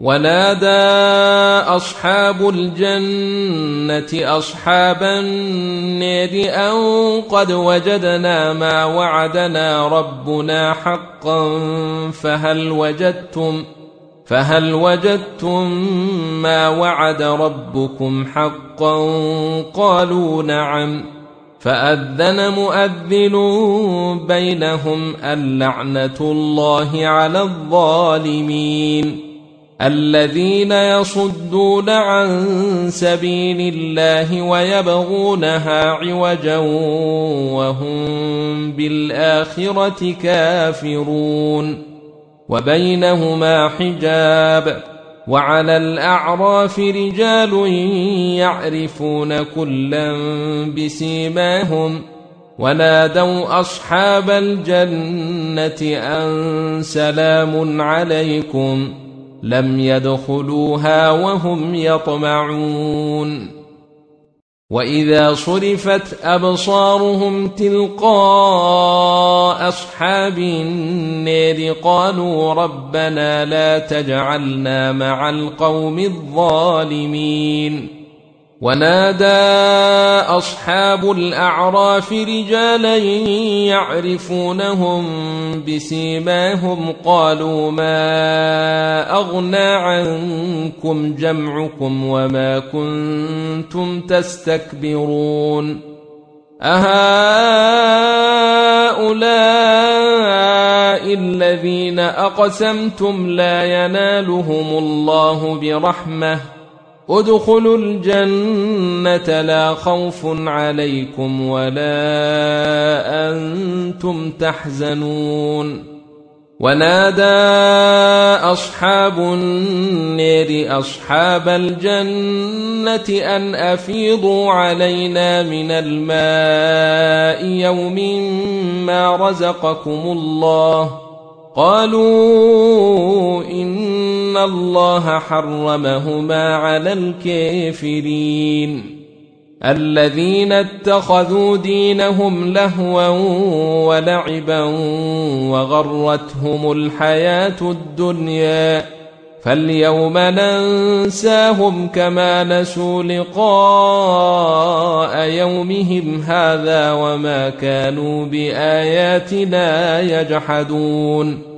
ونادى أصحاب الجنة أصحاب النار أن قد وجدنا ما وعدنا ربنا حقا فهل وجدتم ما وعد ربكم حقا؟ قالوا نعم. فأذن مؤذن بينهم اللعنة الله على الظالمين الذين يصدون عن سبيل الله ويبغونها عوجا وهم بالآخرة كافرون وبينهما حجاب وعلى الأعراف رجال يعرفون كلا بسيماهم ونادوا أصحاب الجنة أن سلام عليكم لم يدخلوها وهم يطمعون وإذا صرفت أبصارهم تلقاء أصحاب النار قالوا ربنا لا تجعلنا مع القوم الظالمين ونادى أصحاب الأعراف رجالا يعرفونهم بسيماهم قالوا ما أغنى عنكم جمعكم وما كنتم تستكبرون أهؤلاء الذين أقسمتم لا ينالهم الله برحمة ادخلوا الجنة لا خوف عليكم ولا أنتم تحزنون ونادى أصحاب النار أصحاب الجنة أن أفيضوا علينا من الماء يوم ما رزقكم الله قالوا إن الله حرمهما على الكافرين الذين اتخذوا دينهم لهوا ولعبا وغرتهم الحياة الدنيا فاليوم ننساهم كما نسوا لقاء يومهم هذا وما كانوا بآياتنا يجحدون